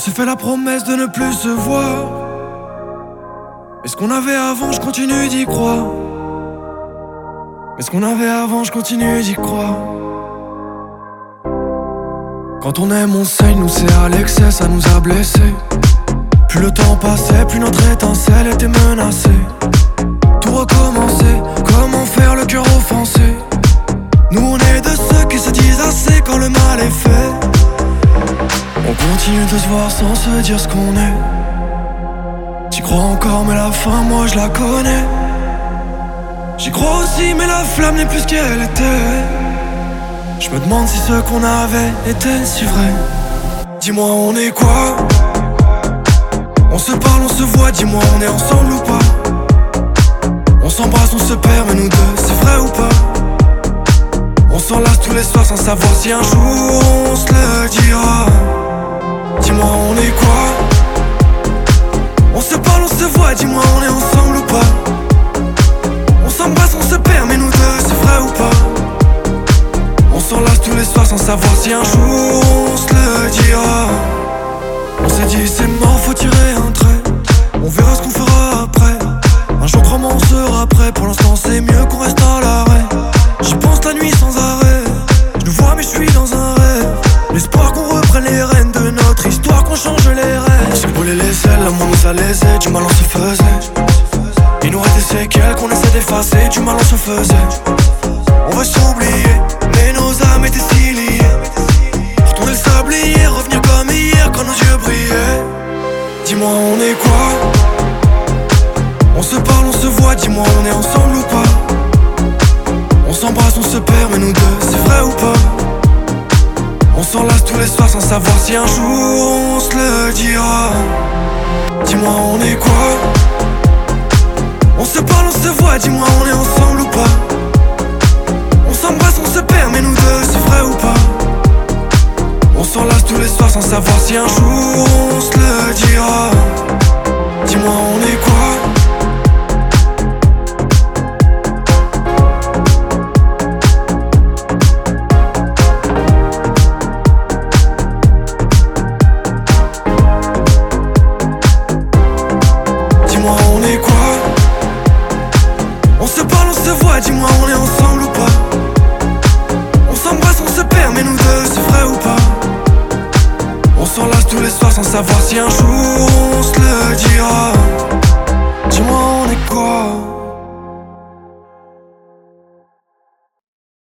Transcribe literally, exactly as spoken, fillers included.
s'est fait la promesse de ne plus se voir. Mais ce qu'on avait avant, je continue d'y croire. Mais ce qu'on avait avant, je continue d'y croire. Quand on aime, on saigne, nous c'est à l'excès, ça nous a blessés. Plus le temps passait, plus notre étincelle était menacée. Tout recommencer, comment faire le cœur offensé. Nous on est de ceux qui se disent assez quand le mal est fait. On continue de se voir sans se dire ce qu'on est. J'y crois encore mais la fin moi je la connais. J'y crois aussi mais la flamme n'est plus ce qu'elle était. Je me demande si ce qu'on avait était si vrai. Dis-moi on est quoi? On se parle, on se voit, dis-moi on est ensemble ou pas? On s'embrasse, on se perd mais nous deux c'est vrai ou pas? On s'enlace tous les soirs sans savoir si un jour on se le dira. Dis-moi on est quoi? On se parle, on se voit, dis-moi on est ensemble ou pas? On s'embrasse, on se perd mais nous deux c'est vrai ou pas? On s'enlace tous les soirs sans savoir si un jour on se le dira. On s'est dit c'est mort, faut tirer un trait. On verra ce qu'on fera après. Un jour crois-moi on sera prêt. Pour l'instant c'est mieux qu'on reste à l'arrêt. J'y pense la nuit sans arrêt. Je nous vois mais je suis dans un rêve. L'espoir qu'on reprenne les rênes de notre histoire, qu'on change les rêves. On s'est brûlé les ailes, l'amour nous a lésés. Du mal on se faisait. Il nous reste des séquelles qu'on essaie d'effacer. Du mal on se faisait. On veut s'oublier, mais nos âmes étaient si liées. Retourner le sablier, revenir comme hier quand nos yeux brillaient. Dis-moi on est quoi? On se parle, on se voit, dis-moi on est ensemble ou pas? On s'embrasse, on se perd mais nous deux c'est vrai ou pas? On s'enlace tous les soirs sans savoir si un jour on se le dira. Dis-moi on est quoi? On se parle, on se voit, dis-moi on est ensemble ou pas? On s'embrasse, on se perd mais nous deux c'est vrai ou pas? On s'enlace tous les soirs sans savoir si un jour on se le dira. Dis-moi on est quoi? Dis-moi on est quoi? On se parle, on se voit, dis-moi on est ensemble ou pas? On s'embrasse, on se perd mais nous deux c'est vrai ou pas? On s'enlace tous les soirs sans savoir si un jour